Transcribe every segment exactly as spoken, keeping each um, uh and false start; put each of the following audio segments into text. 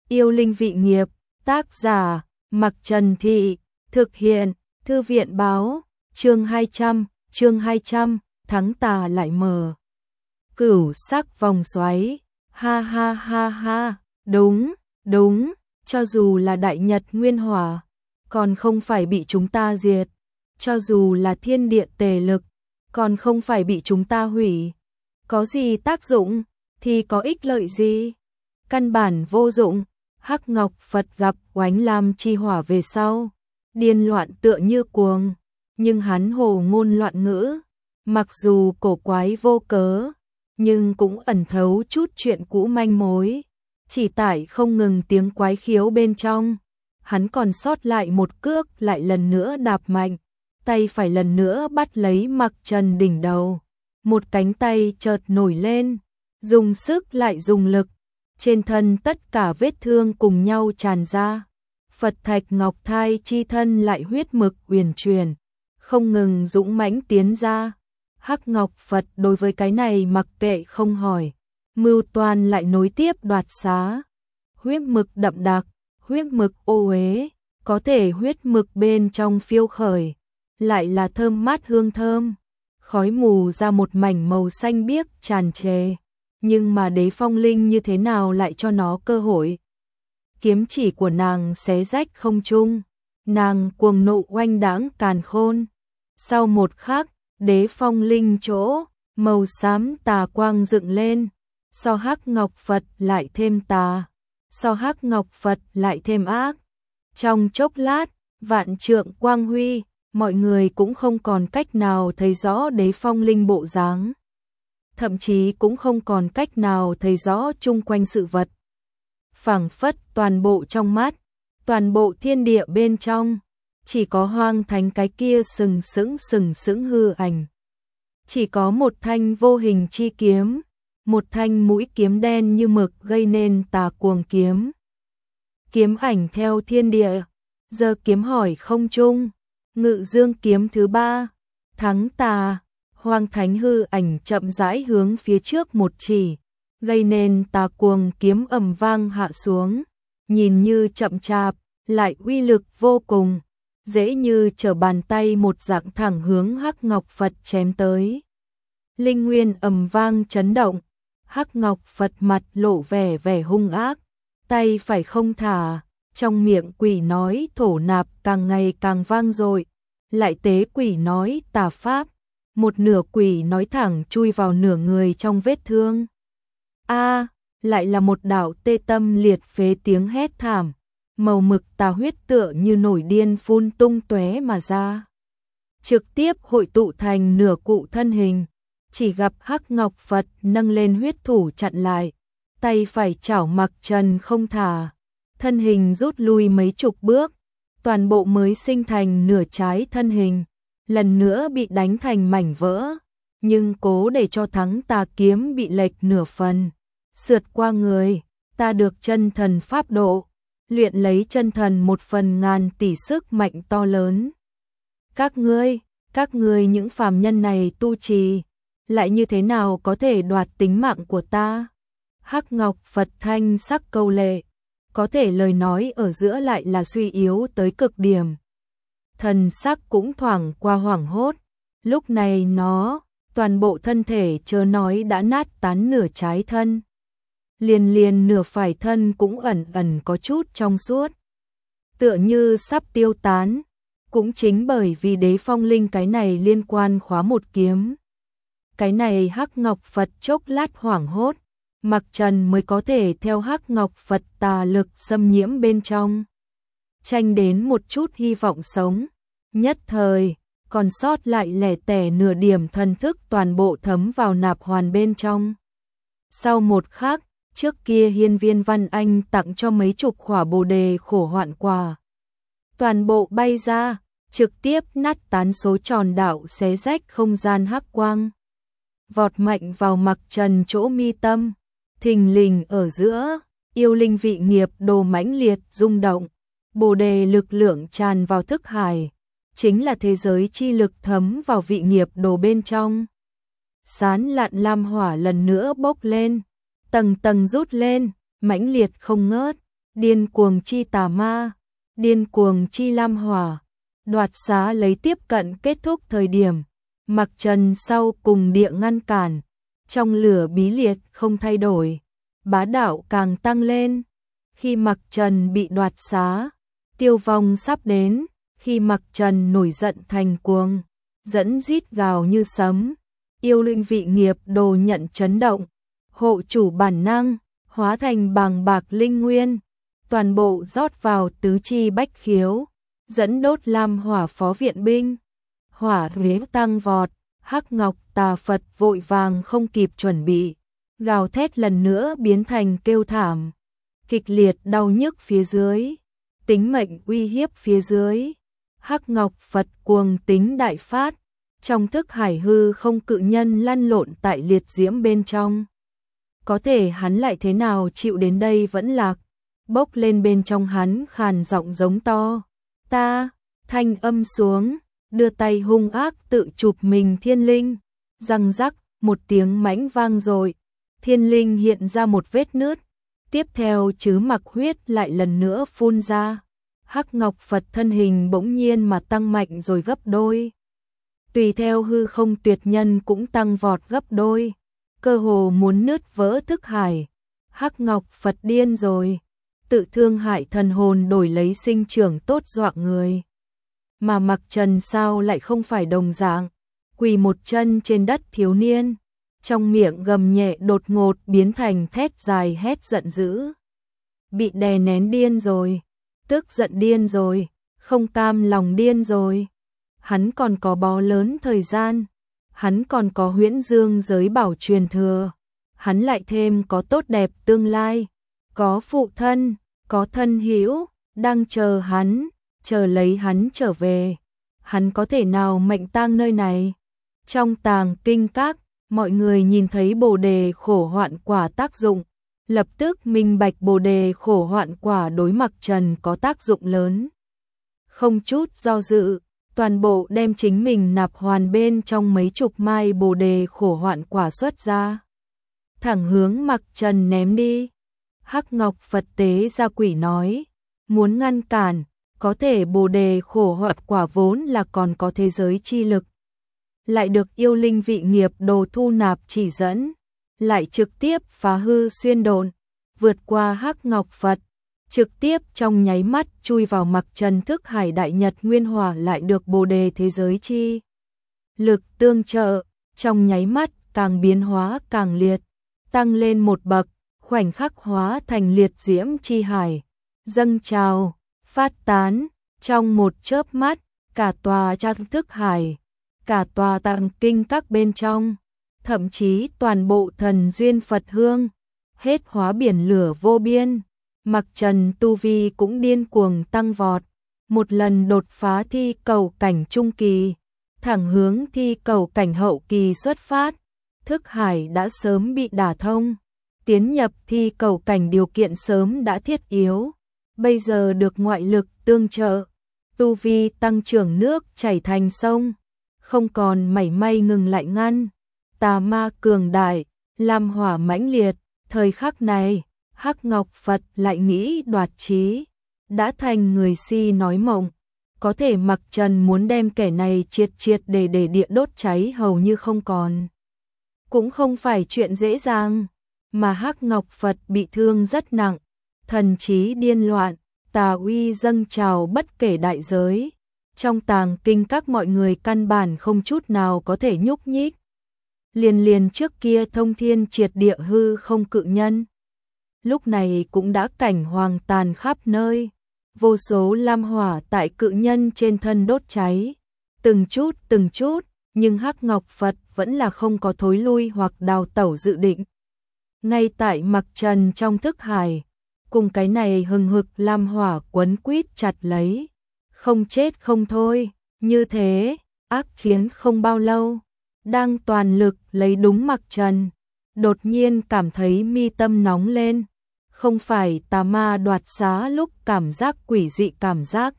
Yêu linh vị nghiệp, tác giả, Mặc Trần Thị, thực hiện, Thư viện báo, chương hai trăm, chương hai trăm, tháng tà lại mờ. Cửu sắc vòng xoáy, ha ha ha ha, đúng, đúng, cho dù là đại nhật nguyên hỏa, còn không phải bị chúng ta diệt, cho dù là thiên địa tề lực, còn không phải bị chúng ta hủy. Có gì tác dụng, thì có ích lợi gì? Căn bản vô dụng. Hắc Ngọc Phật gặp Oánh Lam chi hỏa về sau, điên loạn tựa như cuồng, nhưng hắn hồ ngôn loạn ngữ, mặc dù cổ quái vô cớ, nhưng cũng ẩn thấu chút chuyện cũ manh mối, chỉ tại không ngừng tiếng quái khiếu bên trong, hắn còn sót lại một cước lại lần nữa đạp mạnh, tay phải lần nữa bắt lấy Mặc Trần đỉnh đầu, một cánh tay chợt nổi lên, dùng sức lại dùng lực. Trên thân tất cả vết thương cùng nhau tràn ra, Phật thạch ngọc thai chi thân lại huyết mực uyển chuyển, không ngừng dũng mãnh tiến ra. Hắc Ngọc Phật đối với cái này mặc kệ không hỏi, mưu toan lại nối tiếp đoạt xá. Huyết mực đậm đặc, huyết mực ô uế, có thể huyết mực bên trong phiêu khởi, lại là thơm mát hương thơm, khói mù ra một mảnh màu xanh biếc tràn trề. Nhưng mà Đế Phong Linh như thế nào lại cho nó cơ hội? Kiếm chỉ của nàng xé rách không trung, nàng cuồng nộ oanh đãng càn khôn. Sau một khắc, Đế Phong Linh chỗ, màu xám tà quang dựng lên, so Hắc Ngọc Phật lại thêm tà, so Hắc Ngọc Phật lại thêm ác. Trong chốc lát, vạn trượng quang huy, mọi người cũng không còn cách nào thấy rõ Đế Phong Linh bộ dáng. Thậm chí cũng không còn cách nào thấy rõ chung quanh sự vật. Phảng phất toàn bộ trong mắt, toàn bộ thiên địa bên trong, chỉ có Hoang Thánh cái kia sừng sững sừng sững hư ảnh. Chỉ có một thanh vô hình chi kiếm, một thanh mũi kiếm đen như mực gây nên tà cuồng kiếm. Kiếm ảnh theo thiên địa, giờ kiếm hỏi không trung, ngự dương kiếm thứ ba, thắng tà. Hoang Thánh hư ảnh chậm rãi hướng phía trước một chỉ, gây nên tà cuồng kiếm ầm vang hạ xuống, nhìn như chậm chạp, lại uy lực vô cùng, dễ như trở bàn tay một dạng thẳng hướng Hắc Ngọc Phật chém tới. Linh nguyên ầm vang chấn động, Hắc Ngọc Phật mặt lộ vẻ vẻ hung ác, tay phải không thả, trong miệng quỷ nói thổ nạp càng ngày càng vang dội, lại tế quỷ nói tà pháp. Một nửa quỷ nói thẳng chui vào nửa người trong vết thương. A, lại là một đạo tê tâm liệt phế tiếng hét thảm, màu mực tà huyết tựa như nổi điên phun tung tóe mà ra. Trực tiếp hội tụ thành nửa cụ thân hình, chỉ gặp Hắc Ngọc Phật nâng lên huyết thủ chặn lại, tay phải chảo Mặc Trần không thả, thân hình rút lui mấy chục bước, toàn bộ mới sinh thành nửa trái thân hình. Lần nữa bị đánh thành mảnh vỡ, nhưng cố để cho thắng tà kiếm bị lệch nửa phần, sượt qua người, ta được chân thần pháp độ, luyện lấy chân thần một phần ngàn tỷ sức mạnh to lớn. Các ngươi, các ngươi những phàm nhân này tu trì, lại như thế nào có thể đoạt tính mạng của ta? Hắc Ngọc Phật thanh sắc câu lệ, có thể lời nói ở giữa lại là suy yếu tới cực điểm. Thần sắc cũng thoảng qua hoảng hốt, lúc này nó, toàn bộ thân thể chớ nói đã nát tán nửa trái thân. Liền liền nửa phải thân cũng ẩn ẩn có chút trong suốt, tựa như sắp tiêu tán, cũng chính bởi vì Đế Phong Linh cái này liên quan khóa một kiếm. Cái này Hắc Ngọc Phật chốc lát hoảng hốt, Mặc Trần mới có thể theo Hắc Ngọc Phật tà lực xâm nhiễm bên trong. Tranh đến một chút hy vọng sống, nhất thời, còn sót lại lẻ tẻ nửa điểm thần thức toàn bộ thấm vào nạp hoàn bên trong. Sau một khắc, trước kia Hiên Viên Văn Anh tặng cho mấy chục khỏa bồ đề khổ hoạn quả. Toàn bộ bay ra, trực tiếp nát tán số tròn đạo xé rách không gian hắc quang. Vọt mạnh vào Mặc Trần chỗ mi tâm, thình lình ở giữa, yêu linh vị nghiệp đồ mãnh liệt rung động. Bồ đề lực lượng tràn vào thức hải, chính là thế giới chi lực thấm vào vị nghiệp đồ bên trong. Sán lạn lam hỏa lần nữa bốc lên, tầng tầng rút lên, mãnh liệt không ngớt, điên cuồng chi tà ma, điên cuồng chi lam hỏa. Đoạt xá lấy tiếp cận kết thúc thời điểm, Mặc Trần sau cùng địa ngăn cản, trong lửa bí liệt không thay đổi, bá đạo càng tăng lên. Khi Mặc Trần bị đoạt xá, tiêu vong sắp đến, khi Mặc Trần nổi giận thành cuồng, dẫn rít gào như sấm, yêu linh vị nghiệp đồ nhận chấn động, hộ chủ bản năng, hóa thành bàng bạc linh nguyên, toàn bộ rót vào tứ chi bách khiếu, dẫn đốt lam hỏa phó viện binh. Hỏa riếng tăng vọt, Hắc Ngọc Tà Phật vội vàng không kịp chuẩn bị, gào thét lần nữa biến thành kêu thảm, kịch liệt đau nhức phía dưới, tính mệnh uy hiếp phía dưới. Hắc Ngọc Phật cuồng tính đại phát, trong thức hải hư không cự nhân lăn lộn tại liệt diễm bên trong. Có thể hắn lại thế nào chịu đến đây vẫn lạc, bốc lên bên trong hắn khàn giọng giống to. Ta, thanh âm xuống, đưa tay hung ác tự chụp mình thiên linh, răng rắc, một tiếng mãnh vang rồi, thiên linh hiện ra một vết nứt, tiếp theo chứ mặc huyết lại lần nữa phun ra. Hắc Ngọc Phật thân hình bỗng nhiên mà tăng mạnh rồi gấp đôi. Tùy theo hư không tuyệt nhân cũng tăng vọt gấp đôi, cơ hồ muốn nứt vỡ thức hải. Hắc Ngọc Phật điên rồi, tự thương hại thần hồn đổi lấy sinh trưởng tốt dọa người. Mà Mặc Trần sao lại không phải đồng dạng, quỳ một chân trên đất thiếu niên, trong miệng gầm nhẹ đột ngột biến thành thét dài hét giận dữ. Bị đè nén điên rồi, tức giận điên rồi, không cam lòng điên rồi. Hắn còn có bó lớn thời gian, hắn còn có huyễn dương giới bảo truyền thừa, hắn lại thêm có tốt đẹp tương lai, có phụ thân, có thân hữu đang chờ hắn, chờ lấy hắn trở về. Hắn có thể nào mệnh tang nơi này? Trong tàng kinh các, mọi người nhìn thấy bồ đề khổ hoạn quả tác dụng, lập tức minh bạch bồ đề khổ hoạn quả đối Mặc Trần có tác dụng lớn. Không chút do dự, toàn bộ đem chính mình nạp hoàn bên trong mấy chục mai bồ đề khổ hoạn quả xuất ra, thẳng hướng Mặc Trần ném đi. Hắc Ngọc Phật tế ra quỷ nói, muốn ngăn cản, có thể bồ đề khổ hoạn quả vốn là còn có thế giới chi lực, lại được yêu linh vị nghiệp đồ thu nạp chỉ dẫn, lại trực tiếp phá hư xuyên độn, vượt qua Hắc Ngọc Phật, trực tiếp trong nháy mắt chui vào Mặc Trần thức hải đại nhật nguyên hỏa, lại được bồ đề thế giới chi lực tương trợ, trong nháy mắt càng biến hóa càng liệt, tăng lên một bậc, khoảnh khắc hóa thành liệt diễm chi hải, dâng trào, phát tán, trong một chớp mắt, cả tòa trang thức hải, cả tòa tạng kinh các bên trong, thậm chí toàn bộ thần duyên Phật hương, hết hóa biển lửa vô biên. Mặc Trần tu vi cũng điên cuồng tăng vọt, một lần đột phá thi cầu cảnh trung kỳ, thẳng hướng thi cầu cảnh hậu kỳ xuất phát. Thức hải đã sớm bị đả thông, tiến nhập thi cầu cảnh điều kiện sớm đã thiết yếu, bây giờ được ngoại lực tương trợ, tu vi tăng trưởng nước chảy thành sông, không còn mảy may ngừng lại ngăn. Tà ma cường đại, lam hỏa mãnh liệt, thời khắc này, Hắc Ngọc Phật lại nghĩ đoạt trí, đã thành người si nói mộng, có thể Mặc Trần muốn đem kẻ này triệt triệt để để địa đốt cháy hầu như không còn, cũng không phải chuyện dễ dàng, mà Hắc Ngọc Phật bị thương rất nặng, thần trí điên loạn, tà uy dâng trào bất kể đại giới, trong tàng kinh các mọi người căn bản không chút nào có thể nhúc nhích. Liền liền trước kia thông thiên triệt địa hư không cự nhân, lúc này cũng đã cảnh hoàng tàn khắp nơi, vô số lam hỏa tại cự nhân trên thân đốt cháy, từng chút từng chút, nhưng Hắc Ngọc Phật vẫn là không có thối lui hoặc đào tẩu dự định. Ngay tại Mặc Trần trong thức hải, cùng cái này hừng hực lam hỏa quấn quýt chặt lấy, không chết không thôi, như thế, ác chiến không bao lâu, đang toàn lực lấy đúng Mặc Trần, đột nhiên cảm thấy mi tâm nóng lên, không phải tà ma đoạt xá lúc cảm giác quỷ dị cảm giác,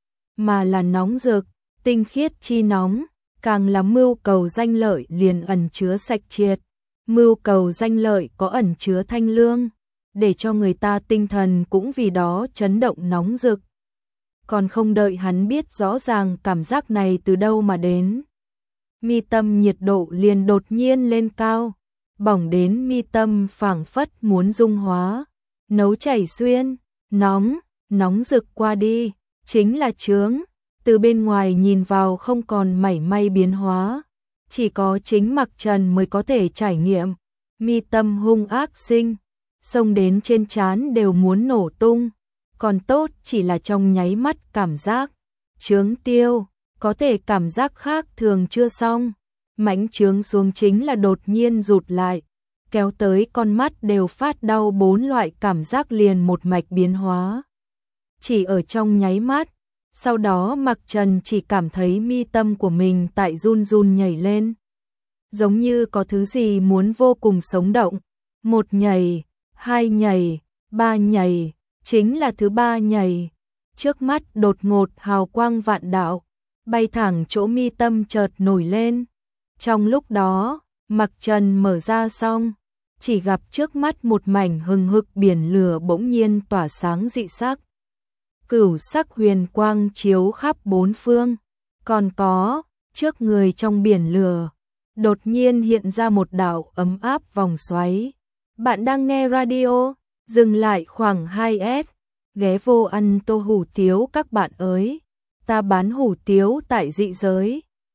mà là nóng rực, tinh khiết chi nóng, càng là mưu cầu danh lợi liền ẩn chứa sạch triệt, mưu cầu danh lợi có ẩn chứa thanh lương, để cho người ta tinh thần cũng vì đó chấn động nóng rực. Còn không đợi hắn biết rõ ràng cảm giác này từ đâu mà đến, mi tâm nhiệt độ liền đột nhiên lên cao, bỏng đến mi tâm phảng phất muốn dung hóa, nấu chảy xuyên, nóng, nóng rực qua đi, chính là chướng, từ bên ngoài nhìn vào không còn mảy may biến hóa, chỉ có chính Mạc Trần mới có thể trải nghiệm, mi tâm hung ác sinh, xông đến trên trán đều muốn nổ tung, còn tốt chỉ là trong nháy mắt cảm giác, chướng tiêu, có thể cảm giác khác thường chưa xong, mãnh chướng xuống chính là đột nhiên rụt lại, kéo tới con mắt đều phát đau, bốn loại cảm giác liền một mạch biến hóa. Chỉ ở trong nháy mắt, sau đó Mạc Trần chỉ cảm thấy mi tâm của mình tại run run nhảy lên. Giống như có thứ gì muốn vô cùng sống động. Một nhảy, hai nhảy, ba nhảy, chính là thứ ba nhảy. Trước mắt đột ngột hào quang vạn đạo, bay thẳng chỗ mi tâm chợt nổi lên. Trong lúc đó, Mạc Trần mở ra xong, chỉ gặp trước mắt một mảnh hừng hực biển lửa bỗng nhiên tỏa sáng dị sắc. Cửu sắc huyền quang chiếu khắp bốn phương, còn có, trước người trong biển lửa, đột nhiên hiện ra một đạo ấm áp vòng xoáy. Bạn đang nghe radio, dừng lại khoảng hai S, ghé vô ăn tô hủ tiếu các bạn ơi, ta bán hủ tiếu tại dị giới.